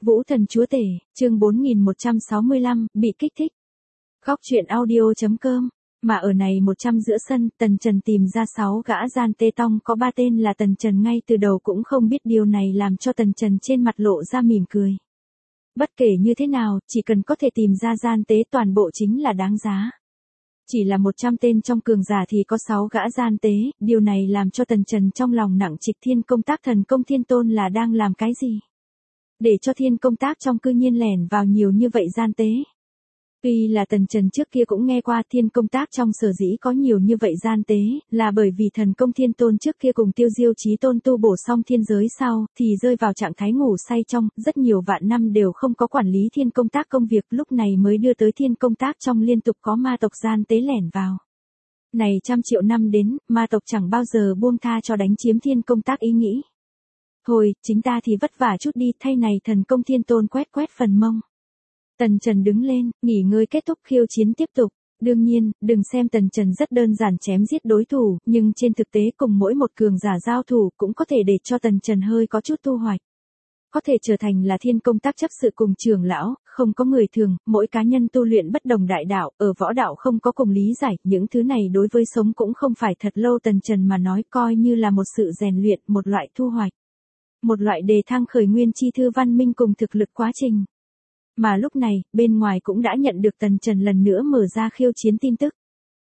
Vũ Thần Chúa Tể, chương 4165, bị kích thích. Góc truyện audio.com. Mà ở này 100 giữa sân, Tần Trần tìm ra 6 gã gian tê tong có 3 tên là Tần Trần ngay từ đầu cũng không biết điều này làm cho Tần Trần trên mặt lộ ra mỉm cười. Bất kể như thế nào, chỉ cần có thể tìm ra gian tế toàn bộ chính là đáng giá. Chỉ là 100 tên trong cường giả thì có 6 gã gian tế, điều này làm cho Tần Trần trong lòng nặng trịch Thiên Công Tác thần công thiên tôn là đang làm cái gì? Để cho Thiên Công Tác trong cư nhiên lẻn vào nhiều như vậy gian tế. Tuy là Tần Trần trước kia cũng nghe qua Thiên Công Tác trong sở dĩ có nhiều như vậy gian tế, là bởi vì thần công thiên tôn trước kia cùng Tiêu Diêu Chí Tôn tu bổ xong thiên giới sau, thì rơi vào trạng thái ngủ say trong, rất nhiều vạn năm đều không có quản lý Thiên Công Tác công việc, lúc này mới đưa tới Thiên Công Tác trong liên tục có ma tộc gian tế lẻn vào. Này trăm triệu năm đến, ma tộc chẳng bao giờ buông tha cho đánh chiếm Thiên Công Tác ý nghĩ. Thôi, chính ta thì vất vả chút đi, thay này thần công thiên tôn quét phần mông. Tần Trần đứng lên, nghỉ ngơi kết thúc khiêu chiến tiếp tục. Đương nhiên, đừng xem Tần Trần rất đơn giản chém giết đối thủ, nhưng trên thực tế cùng mỗi một cường giả giao thủ cũng có thể để cho Tần Trần hơi có chút thu hoạch. Có thể trở thành là Thiên Công Tác chấp sự cùng trưởng lão, không có người thường, mỗi cá nhân tu luyện bất đồng đại đạo, ở võ đạo không có cùng lý giải, những thứ này đối với sống cũng không phải thật lâu Tần Trần mà nói coi như là một sự rèn luyện, một loại thu hoạch. Một loại đề thăng khởi nguyên chi thư văn minh cùng thực lực quá trình. Mà lúc này, bên ngoài cũng đã nhận được Tần Trần lần nữa mở ra khiêu chiến tin tức.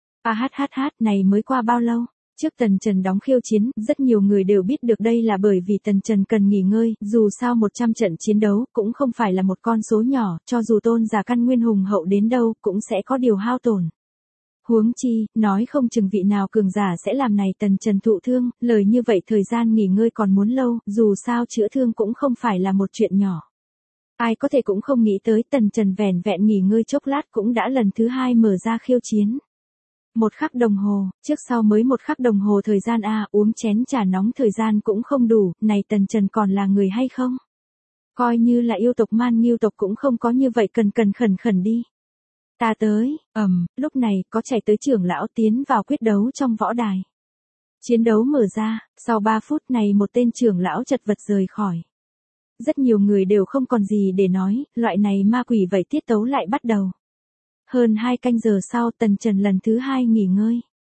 Này mới qua bao lâu? Trước Tần Trần đóng khiêu chiến, rất nhiều người đều biết được đây là bởi vì Tần Trần cần nghỉ ngơi, dù sao 100 trận chiến đấu cũng không phải là một con số nhỏ, cho dù tôn giả căn nguyên hùng hậu đến đâu cũng sẽ có điều hao tổn. Huống chi, nói không chừng vị nào cường giả sẽ làm này Tần Trần thụ thương, lời như vậy thời gian nghỉ ngơi còn muốn lâu, dù sao chữa thương cũng không phải là một chuyện nhỏ. Ai có thể cũng không nghĩ tới Tần Trần vẻn vẹn nghỉ ngơi chốc lát cũng đã lần thứ 2 mở ra khiêu chiến. 1 khắc đồng hồ, trước sau mới 1 khắc đồng hồ thời gian uống chén trà nóng thời gian cũng không đủ, này Tần Trần còn là người hay không? Coi như là yêu tộc Man Nghiêu tộc cũng không có như vậy cần khẩn đi. Ta tới, lúc này có chạy tới trưởng lão tiến vào quyết đấu trong võ đài. Chiến đấu mở ra, sau 3 phút này một tên trưởng lão chật vật rời khỏi. Rất nhiều người đều không còn gì để nói, loại này ma quỷ vậy tiết tấu lại bắt đầu. Hơn 2 canh giờ sau Tần Trần lần thứ 2 nghỉ ngơi.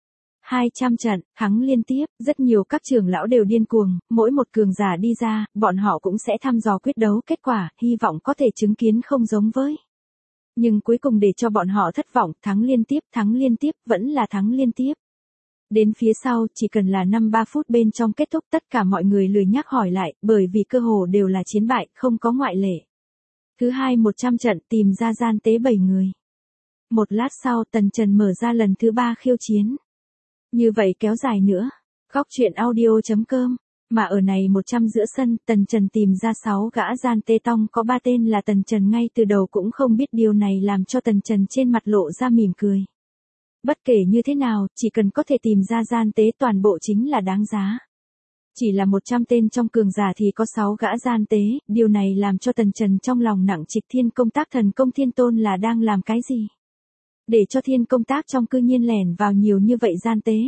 200 trận, thắng liên tiếp, rất nhiều các trưởng lão đều điên cuồng, mỗi một cường giả đi ra, bọn họ cũng sẽ thăm dò quyết đấu kết quả, hy vọng có thể chứng kiến không giống với. Nhưng cuối cùng để cho bọn họ thất vọng, thắng liên tiếp, vẫn là thắng liên tiếp. Đến phía sau, chỉ cần là 5-3 phút bên trong kết thúc tất cả mọi người lười nhắc hỏi lại, bởi vì cơ hồ đều là chiến bại, không có ngoại lệ. Thứ 2 100 trận tìm ra gian tế 7 người. Một lát sau Tần Trần mở ra lần thứ 3 khiêu chiến. Như vậy kéo dài nữa. Góc truyện audio.com. Mà ở này 100 giữa sân, Tần Trần tìm ra 6 gã gian tê tong có 3 tên là Tần Trần ngay từ đầu cũng không biết điều này làm cho Tần Trần trên mặt lộ ra mỉm cười. Bất kể như thế nào, chỉ cần có thể tìm ra gian tế toàn bộ chính là đáng giá. Chỉ là 100 tên trong cường giả thì có 6 gã gian tế, điều này làm cho Tần Trần trong lòng nặng trịch Thiên Công Tác thần công thiên tôn là đang làm cái gì? Để cho Thiên Công Tác trong cư nhiên lẻn vào nhiều như vậy gian tế.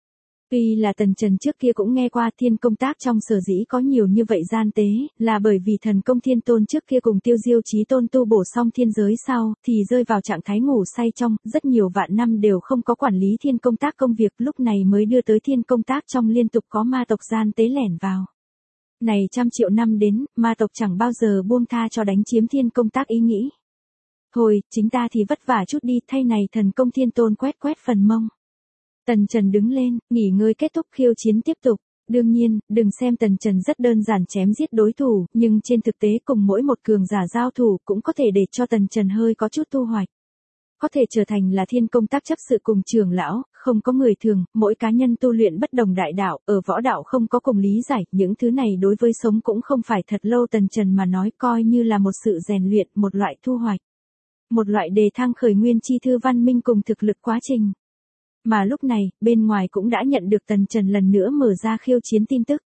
Tuy là Tần Trần trước kia cũng nghe qua Thiên Công Tác trong sở dĩ có nhiều như vậy gian tế, là bởi vì thần công thiên tôn trước kia cùng Tiêu Diêu Chí Tôn tu bổ xong thiên giới sau, thì rơi vào trạng thái ngủ say trong, rất nhiều vạn năm đều không có quản lý Thiên Công Tác công việc, lúc này mới đưa tới Thiên Công Tác trong liên tục có ma tộc gian tế lẻn vào. Này trăm triệu năm đến, ma tộc chẳng bao giờ buông tha cho đánh chiếm Thiên Công Tác ý nghĩ. Thôi, chính ta thì vất vả chút đi, thay này thần công thiên tôn quét phần mông. Tần Trần đứng lên, nghỉ ngơi kết thúc khiêu chiến tiếp tục. Đương nhiên, đừng xem Tần Trần rất đơn giản chém giết đối thủ, nhưng trên thực tế cùng mỗi một cường giả giao thủ cũng có thể để cho Tần Trần hơi có chút thu hoạch. Có thể trở thành là Thiên Công Tác chấp sự cùng trưởng lão, không có người thường, mỗi cá nhân tu luyện bất đồng đại đạo, ở võ đạo không có cùng lý giải, những thứ này đối với sống cũng không phải thật lâu Tần Trần mà nói coi như là một sự rèn luyện, một loại thu hoạch. Một loại đề thăng khởi nguyên chi thư văn minh cùng thực lực quá trình. Mà lúc này, bên ngoài cũng đã nhận được Tần Trần lần nữa mở ra khiêu chiến tin tức.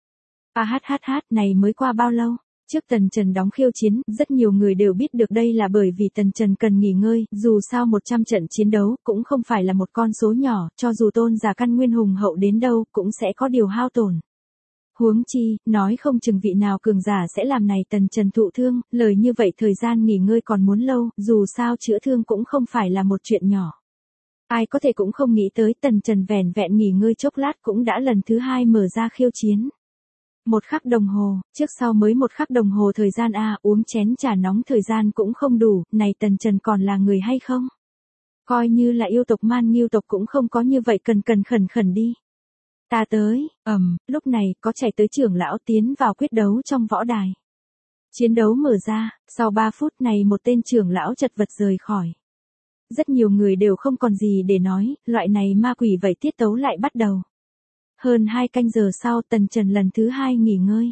Này mới qua bao lâu? Trước Tần Trần đóng khiêu chiến, rất nhiều người đều biết được đây là bởi vì Tần Trần cần nghỉ ngơi, dù sao 100 trận chiến đấu cũng không phải là một con số nhỏ, cho dù tôn giả căn nguyên hùng hậu đến đâu cũng sẽ có điều hao tổn. Huống chi, nói không chừng vị nào cường giả sẽ làm này Tần Trần thụ thương, lời như vậy thời gian nghỉ ngơi còn muốn lâu, dù sao chữa thương cũng không phải là một chuyện nhỏ. Ai có thể cũng không nghĩ tới Tần Trần vẻn vẹn nghỉ ngơi chốc lát cũng đã lần thứ 2 mở ra khiêu chiến. 1 khắc đồng hồ, trước sau mới 1 khắc đồng hồ thời gian uống chén trà nóng thời gian cũng không đủ, này Tần Trần còn là người hay không? Coi như là yêu tộc Man Nghiêu tộc cũng không có như vậy cần khẩn đi. Ta tới, lúc này có chạy tới trưởng lão tiến vào quyết đấu trong võ đài. Chiến đấu mở ra, sau 3 phút này một tên trưởng lão chật vật rời khỏi. Rất nhiều người đều không còn gì để nói, loại này ma quỷ vậy tiết tấu lại bắt đầu. Hơn 2 canh giờ sau Tần Trần lần thứ 2 nghỉ ngơi.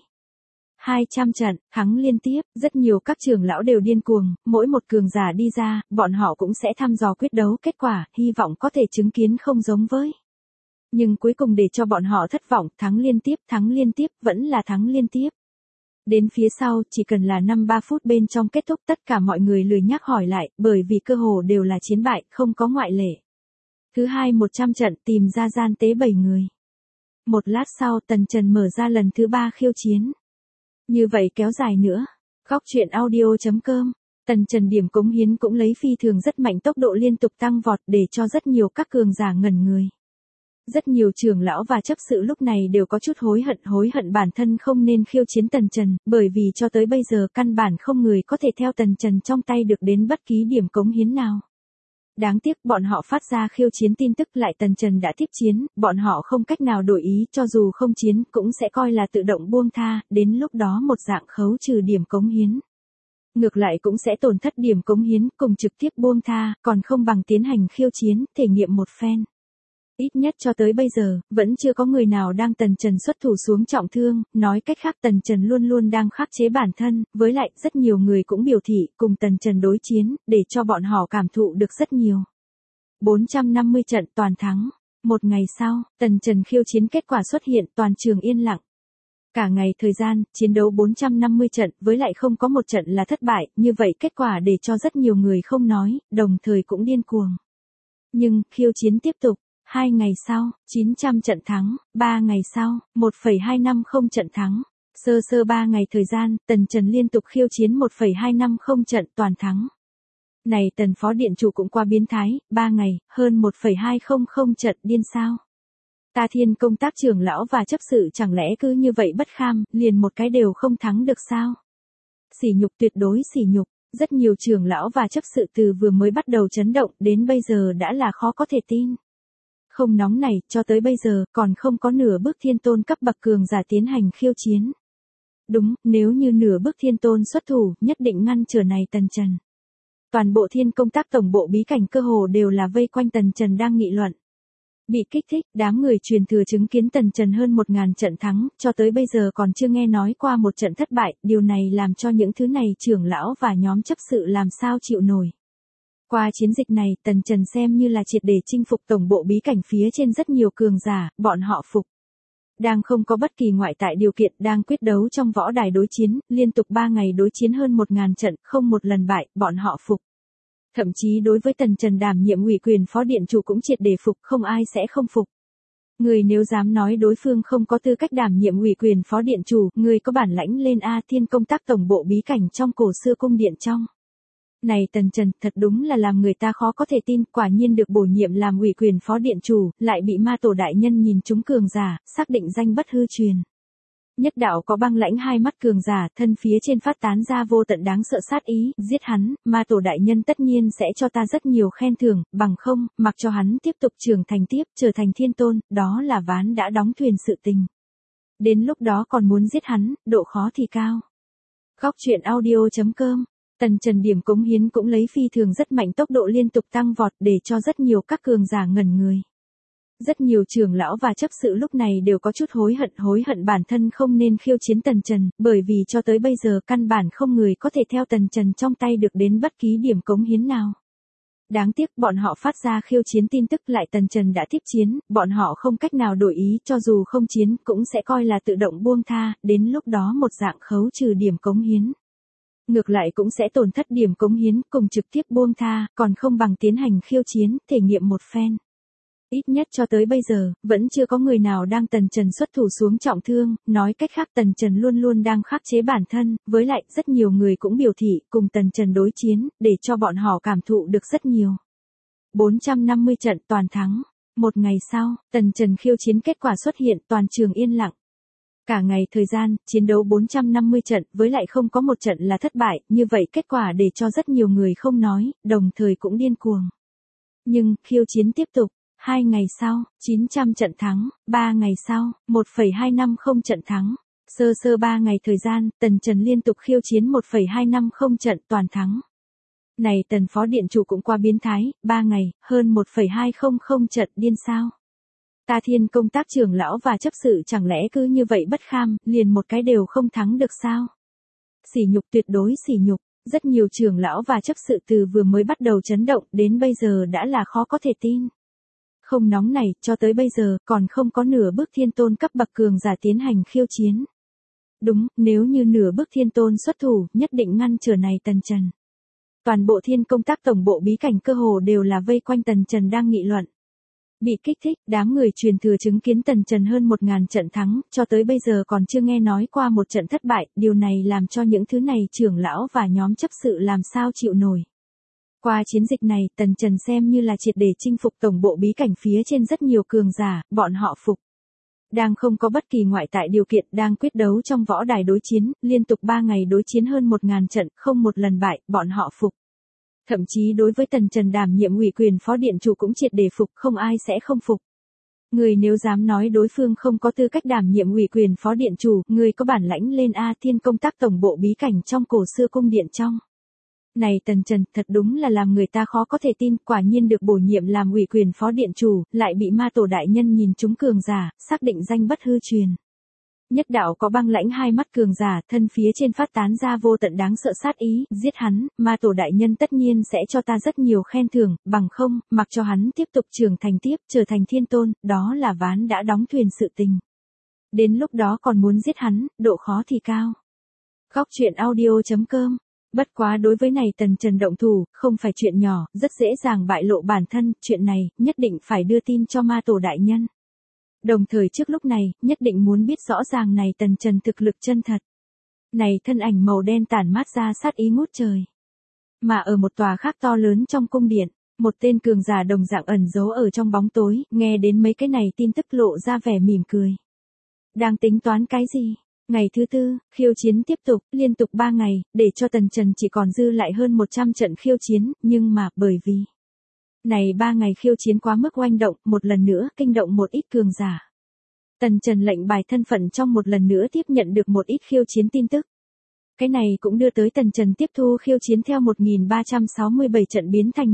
200 trận, thắng liên tiếp, rất nhiều các trưởng lão đều điên cuồng, mỗi một cường giả đi ra, bọn họ cũng sẽ thăm dò quyết đấu kết quả, hy vọng có thể chứng kiến không giống với. Nhưng cuối cùng để cho bọn họ thất vọng, thắng liên tiếp, vẫn là thắng liên tiếp. Đến phía sau, chỉ cần là 5-3 phút bên trong kết thúc tất cả mọi người lười nhắc hỏi lại, bởi vì cơ hồ đều là chiến bại, không có ngoại lệ. Thứ 2 100 trận tìm ra gian tế 7 người. Một lát sau Tần Trần mở ra lần thứ 3 khiêu chiến. Như vậy kéo dài nữa. Góc truyện audio.com. Tần Trần điểm cống hiến cũng lấy phi thường rất mạnh tốc độ liên tục tăng vọt để cho rất nhiều các cường giả ngẩn người. Rất nhiều trưởng lão và chấp sự lúc này đều có chút hối hận bản thân không nên khiêu chiến Tần Trần, bởi vì cho tới bây giờ căn bản không người có thể theo Tần Trần trong tay được đến bất kỳ điểm cống hiến nào. Đáng tiếc bọn họ phát ra khiêu chiến tin tức lại Tần Trần đã tiếp chiến, bọn họ không cách nào đổi ý cho dù không chiến cũng sẽ coi là tự động buông tha, đến lúc đó một dạng khấu trừ điểm cống hiến. Ngược lại cũng sẽ tổn thất điểm cống hiến cùng trực tiếp buông tha, còn không bằng tiến hành khiêu chiến, thể nghiệm một phen. Ít nhất cho tới bây giờ, vẫn chưa có người nào đang Tần Trần xuất thủ xuống trọng thương, nói cách khác Tần Trần luôn luôn đang khắc chế bản thân, với lại rất nhiều người cũng biểu thị cùng Tần Trần đối chiến, để cho bọn họ cảm thụ được rất nhiều. 450 trận toàn thắng. Một ngày sau, Tần Trần khiêu chiến kết quả xuất hiện toàn trường yên lặng. Cả ngày thời gian, chiến đấu 450 trận với lại không có một trận là thất bại, như vậy kết quả để cho rất nhiều người không nói, đồng thời cũng điên cuồng. Nhưng, khiêu chiến tiếp tục. 2 ngày sau, 900 trận thắng, 3 ngày sau, 1,250 trận thắng. Sơ 3 ngày thời gian, Tần Trần liên tục khiêu chiến 1,250 trận toàn thắng. Này Tần Phó Điện Chủ cũng qua biến thái, 3 ngày, hơn 1,200 trận điên sao. Ta Thiên công tác trưởng lão và chấp sự chẳng lẽ cứ như vậy bất kham, liền một cái đều không thắng được sao? Sỉ nhục, tuyệt đối sỉ nhục. Rất nhiều trưởng lão và chấp sự từ vừa mới bắt đầu chấn động đến bây giờ đã là khó có thể tin. Không nóng này, cho tới bây giờ, còn không có nửa bước thiên tôn cấp bậc cường giả tiến hành khiêu chiến. Đúng, nếu như nửa bước thiên tôn xuất thủ, nhất định ngăn trở này Tần Trần. Toàn bộ Thiên công tác tổng bộ bí cảnh cơ hồ đều là vây quanh Tần Trần đang nghị luận. Bị kích thích, đám người truyền thừa chứng kiến Tần Trần hơn 1000 trận thắng, cho tới bây giờ còn chưa nghe nói qua một trận thất bại, điều này làm cho những thứ này trưởng lão và nhóm chấp sự làm sao chịu nổi. Qua chiến dịch này, Tần Trần xem như là triệt để chinh phục tổng bộ bí cảnh phía trên rất nhiều cường giả, bọn họ phục. Đang không có bất kỳ ngoại tại điều kiện, đang quyết đấu trong võ đài đối chiến, liên tục 3 ngày đối chiến hơn 1000 trận, không một lần bại, bọn họ phục. Thậm chí đối với Tần Trần đảm nhiệm ủy quyền phó điện chủ cũng triệt để phục, không ai sẽ không phục. Người nếu dám nói đối phương không có tư cách đảm nhiệm ủy quyền phó điện chủ, người có bản lãnh lên Thiên công tác tổng bộ bí cảnh trong cổ xưa cung điện trong. Này Tần Trần, thật đúng là làm người ta khó có thể tin, quả nhiên được bổ nhiệm làm ủy quyền phó điện chủ, lại bị ma tổ đại nhân nhìn trúng cường giả, xác định danh bất hư truyền. Nhất đạo có băng lãnh hai mắt cường giả, thân phía trên phát tán ra vô tận đáng sợ sát ý, giết hắn, ma tổ đại nhân tất nhiên sẽ cho ta rất nhiều khen thưởng, bằng không, mặc cho hắn tiếp tục trưởng thành tiếp, trở thành thiên tôn, đó là ván đã đóng thuyền sự tình. Đến lúc đó còn muốn giết hắn, độ khó thì cao. Góc truyện audio.com. Tần Trần điểm cống hiến cũng lấy phi thường rất mạnh tốc độ liên tục tăng vọt để cho rất nhiều các cường giả ngẩn người. Rất nhiều trưởng lão và chấp sự lúc này đều có chút hối hận bản thân không nên khiêu chiến Tần Trần, bởi vì cho tới bây giờ căn bản không người có thể theo Tần Trần trong tay được đến bất kỳ điểm cống hiến nào. Đáng tiếc bọn họ phát ra khiêu chiến tin tức lại Tần Trần đã tiếp chiến, bọn họ không cách nào đổi ý cho dù không chiến cũng sẽ coi là tự động buông tha, đến lúc đó một dạng khấu trừ điểm cống hiến. Ngược lại cũng sẽ tổn thất điểm cống hiến cùng trực tiếp buông tha, còn không bằng tiến hành khiêu chiến, thể nghiệm một phen. Ít nhất cho tới bây giờ, vẫn chưa có người nào đang Tần Trần xuất thủ xuống trọng thương, nói cách khác Tần Trần luôn luôn đang khắc chế bản thân, với lại rất nhiều người cũng biểu thị cùng Tần Trần đối chiến, để cho bọn họ cảm thụ được rất nhiều. 450 trận toàn thắng. Một ngày sau, Tần Trần khiêu chiến kết quả xuất hiện, toàn trường yên lặng. Cả ngày thời gian, chiến đấu 450 trận, với lại không có một trận là thất bại, như vậy kết quả để cho rất nhiều người không nói, đồng thời cũng điên cuồng. Nhưng, khiêu chiến tiếp tục. 2 ngày sau, 900 trận thắng, 3 ngày sau, 1,250 trận thắng. Sơ 3 ngày thời gian, Tần Trần liên tục khiêu chiến 1,250 trận toàn thắng. Này Tần phó điện chủ cũng qua biến thái, 3 ngày, hơn 1,200 trận điên sao. Ta Thiên công tác trưởng lão và chấp sự chẳng lẽ cứ như vậy bất kham, liền một cái đều không thắng được sao? Sỉ nhục, tuyệt đối sỉ nhục. Rất nhiều trưởng lão và chấp sự từ vừa mới bắt đầu chấn động đến bây giờ đã là khó có thể tin. Không nóng này, cho tới bây giờ, còn không có nửa bước thiên tôn cấp bậc cường giả tiến hành khiêu chiến. Đúng, nếu như nửa bước thiên tôn xuất thủ, nhất định ngăn trở này Tần Trần. Toàn bộ Thiên công tác tổng bộ bí cảnh cơ hồ đều là vây quanh Tần Trần đang nghị luận. Bị kích thích, đám người truyền thừa chứng kiến Tần Trần hơn 1000 trận thắng, cho tới bây giờ còn chưa nghe nói qua một trận thất bại, điều này làm cho những thứ này trưởng lão và nhóm chấp sự làm sao chịu nổi. Qua chiến dịch này, Tần Trần xem như là triệt để chinh phục tổng bộ bí cảnh phía trên rất nhiều cường giả, bọn họ phục. Đang không có bất kỳ ngoại tại điều kiện, đang quyết đấu trong võ đài đối chiến, liên tục 3 ngày đối chiến hơn 1000 trận, không một lần bại, bọn họ phục. Thậm chí đối với Tần Trần đảm nhiệm ủy quyền phó điện chủ cũng triệt để phục, không ai sẽ không phục. Người nếu dám nói đối phương không có tư cách đảm nhiệm ủy quyền phó điện chủ, người có bản lãnh lên A Thiên công tác tổng bộ bí cảnh trong cổ xưa cung điện trong. Này Tần Trần, thật đúng là làm người ta khó có thể tin, quả nhiên được bổ nhiệm làm ủy quyền phó điện chủ, lại bị ma tổ đại nhân nhìn trúng cường giả, xác định danh bất hư truyền. Nhất đạo có băng lãnh hai mắt cường giả, thân phía trên phát tán ra vô tận đáng sợ sát ý, giết hắn, ma tổ đại nhân tất nhiên sẽ cho ta rất nhiều khen thưởng, bằng không, mặc cho hắn tiếp tục trưởng thành tiếp, trở thành thiên tôn, đó là ván đã đóng thuyền sự tình. Đến lúc đó còn muốn giết hắn, độ khó thì cao. Góc truyện audio.com. Bất quá đối với này Tần Trần động thủ, không phải chuyện nhỏ, rất dễ dàng bại lộ bản thân, chuyện này, nhất định phải đưa tin cho ma tổ đại nhân. Đồng thời trước lúc này, nhất định muốn biết rõ ràng này Tần Trần thực lực chân thật. Này thân ảnh màu đen tản mát ra sát ý ngút trời. Mà ở một tòa khác to lớn trong cung điện, một tên cường giả đồng dạng ẩn giấu ở trong bóng tối, nghe đến mấy cái này tin tức lộ ra vẻ mỉm cười. Đang tính toán cái gì? Ngày thứ tư, khiêu chiến tiếp tục, liên tục 3 ngày, để cho Tần Trần chỉ còn dư lại hơn 100 trận khiêu chiến, nhưng mà, bởi vì này 3 ngày khiêu chiến quá mức oanh động, một lần nữa, kinh động một ít cường giả. Tần Trần lệnh bài thân phận trong một lần nữa tiếp nhận được một ít khiêu chiến tin tức. Cái này cũng đưa tới Tần Trần tiếp thu khiêu chiến theo 1367 trận biến thành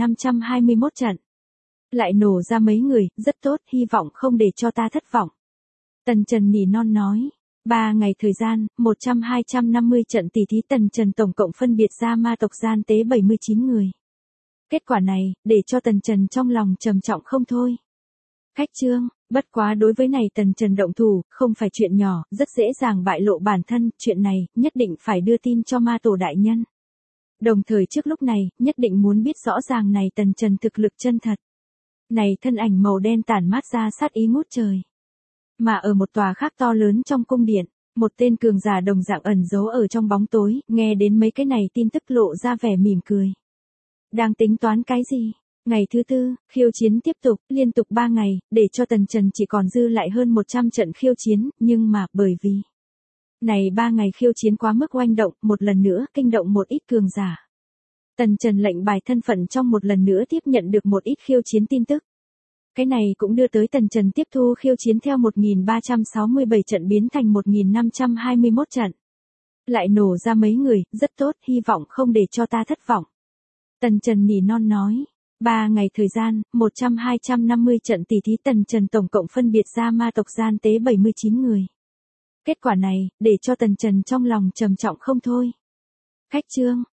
1521 trận. Lại nổ ra mấy người, rất tốt, hy vọng không để cho ta thất vọng. Tần Trần nỉ non nói. 3 ngày thời gian, 100-250 trận tỷ thí Tần Trần tổng cộng phân biệt ra ma tộc gian tế 79 người. Kết quả này, để cho Tần Trần trong lòng trầm trọng không thôi. Khách trương, bất quá đối với này Tần Trần động thủ, không phải chuyện nhỏ, rất dễ dàng bại lộ bản thân, chuyện này, nhất định phải đưa tin cho ma tổ đại nhân. Đồng thời trước lúc này, nhất định muốn biết rõ ràng này Tần Trần thực lực chân thật. Này thân ảnh màu đen tản mát ra sát ý ngút trời. Mà ở một tòa khác to lớn trong cung điện, một tên cường giả đồng dạng ẩn giấu ở trong bóng tối, nghe đến mấy cái này tin tức lộ ra vẻ mỉm cười. Đang tính toán cái gì? Ngày thứ tư, khiêu chiến tiếp tục, liên tục 3 ngày, để cho Tần Trần chỉ còn dư lại hơn 100 trận khiêu chiến, nhưng mà, bởi vì này 3 ngày khiêu chiến quá mức oanh động, một lần nữa, kinh động một ít cường giả. Tần Trần lệnh bài thân phận trong một lần nữa tiếp nhận được một ít khiêu chiến tin tức. Cái này cũng đưa tới Tần Trần tiếp thu khiêu chiến theo 1367 trận biến thành 1521 trận. Lại nổ ra mấy người, rất tốt, hy vọng không để cho ta thất vọng. Tần Trần nỉ non nói. 3 ngày thời gian, 100-250 trận tỷ thí Tần Trần tổng cộng phân biệt ra ma tộc gian tế 79 người. Kết quả này, để cho Tần Trần trong lòng trầm trọng không thôi. Khách trương,